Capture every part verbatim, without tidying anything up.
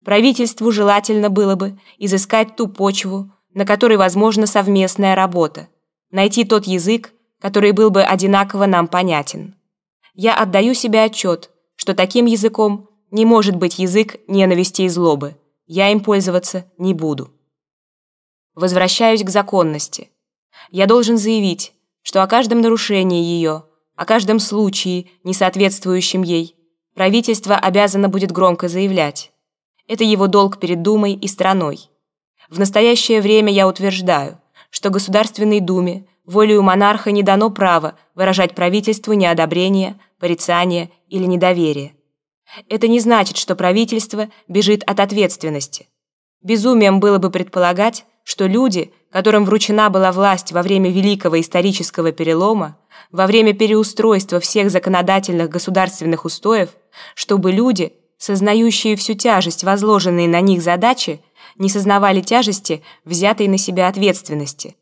Правительству желательно было бы изыскать ту почву, на которой возможна совместная работа, найти тот язык, который был бы одинаково нам понятен. Я отдаю себе отчет, что таким языком не может быть язык ненависти и злобы. Я им пользоваться не буду. Возвращаюсь к законности. Я должен заявить, что о каждом нарушении ее, о каждом случае, не соответствующем ей, правительство обязано будет громко заявлять. Это его долг перед Думой и страной. В настоящее время я утверждаю, что Государственной Думе волею монарха не дано право выражать правительству неодобрение, порицание или недоверие. Это не значит, что правительство бежит от ответственности. Безумием было бы предполагать, что люди, которым вручена была власть во время великого исторического перелома, во время переустройства всех законодательных государственных устоев, чтобы люди, сознающие всю тяжесть возложенной на них задачи, не сознавали тяжести взятой на себя ответственности.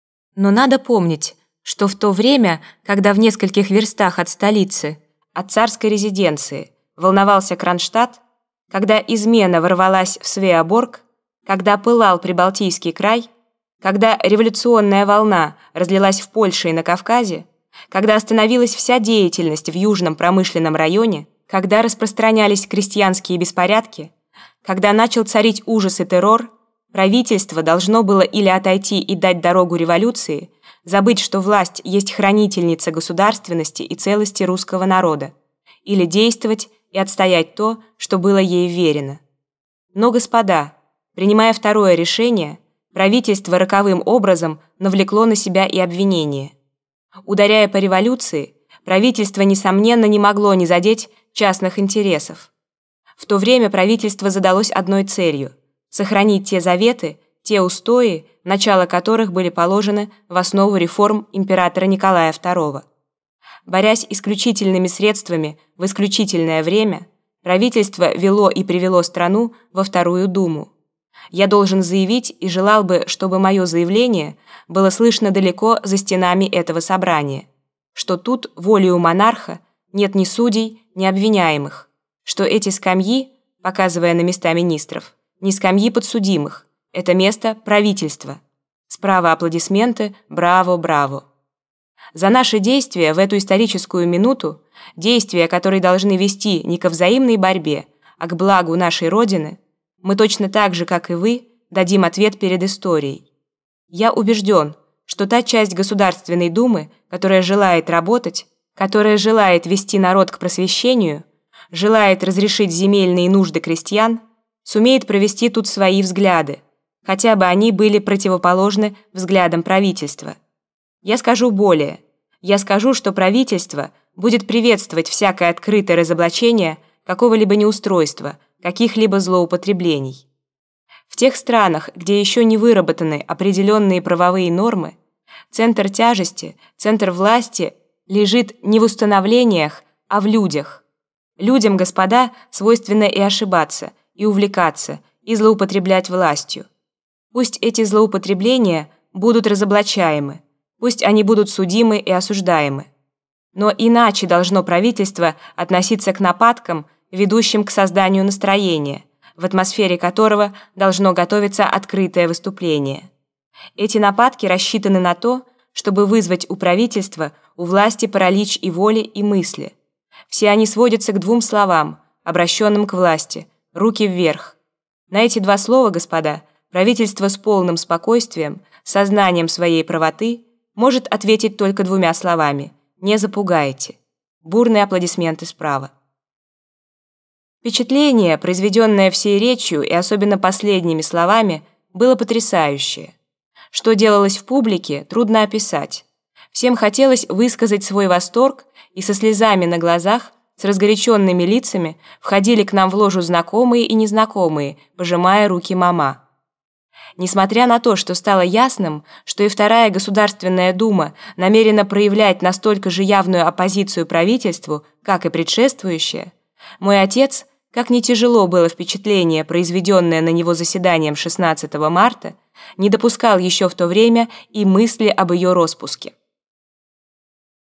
Но надо помнить, что в то время, когда в нескольких верстах от столицы, от царской резиденции, волновался Кронштадт, когда измена ворвалась в Свеоборг, когда пылал Прибалтийский край, когда революционная волна разлилась в Польше и на Кавказе, когда остановилась вся деятельность в Южном промышленном районе, когда распространялись крестьянские беспорядки, когда начал царить ужас и террор, правительство должно было или отойти и дать дорогу революции, забыть, что власть есть хранительница государственности и целости русского народа, или действовать и отстоять то, что было ей верено. Но, господа, принимая второе решение, правительство роковым образом навлекло на себя и обвинение. Ударяя по революции, правительство, несомненно, не могло не задеть частных интересов. В то время правительство задалось одной целью – сохранить те заветы, те устои, начало которых были положены в основу реформ императора Николая второго. Борясь исключительными средствами в исключительное время, правительство вело и привело страну во Вторую Думу. Я должен заявить и желал бы, чтобы мое заявление было слышно далеко за стенами этого собрания, что тут волею монарха нет ни судей, ни обвиняемых, что эти скамьи, показывая на места министров, не скамьи подсудимых, это место правительства. Справа аплодисменты «Браво, браво». За наши действия в эту историческую минуту, действия, которые должны вести не ко взаимной борьбе, а к благу нашей Родины, мы точно так же, как и вы, дадим ответ перед историей. Я убежден, что та часть Государственной Думы, которая желает работать, которая желает вести народ к просвещению, желает разрешить земельные нужды крестьян, сумеет провести тут свои взгляды, хотя бы они были противоположны взглядам правительства. Я скажу более. Я скажу, что правительство будет приветствовать всякое открытое разоблачение какого-либо неустройства, каких-либо злоупотреблений. В тех странах, где еще не выработаны определенные правовые нормы, центр тяжести, центр власти лежит не в установлениях, а в людях. Людям, господа, свойственно и ошибаться, и увлекаться, и злоупотреблять властью. Пусть эти злоупотребления будут разоблачаемы, пусть они будут судимы и осуждаемы. Но иначе должно правительство относиться к нападкам, ведущим к созданию настроения, в атмосфере которого должно готовиться открытое выступление. Эти нападки рассчитаны на то, чтобы вызвать у правительства, у власти паралич и воли, и мысли. Все они сводятся к двум словам, обращенным к власти – руки вверх. На эти два слова, господа, правительство с полным спокойствием, сознанием своей правоты может ответить только двумя словами – не запугайте. Бурные аплодисменты справа. Впечатление, произведенное всей речью и особенно последними словами, было потрясающее. Что делалось в публике, трудно описать. Всем хотелось высказать свой восторг, и со слезами на глазах, с разгоряченными лицами входили к нам в ложу знакомые и незнакомые, пожимая руки мама. Несмотря на то, что стало ясным, что и Вторая Государственная Дума намерена проявлять настолько же явную оппозицию правительству, как и предшествующая, мой отец, как ни тяжело было впечатление, произведенное на него заседанием шестнадцатого марта, не допускал еще в то время и мысли об ее роспуске.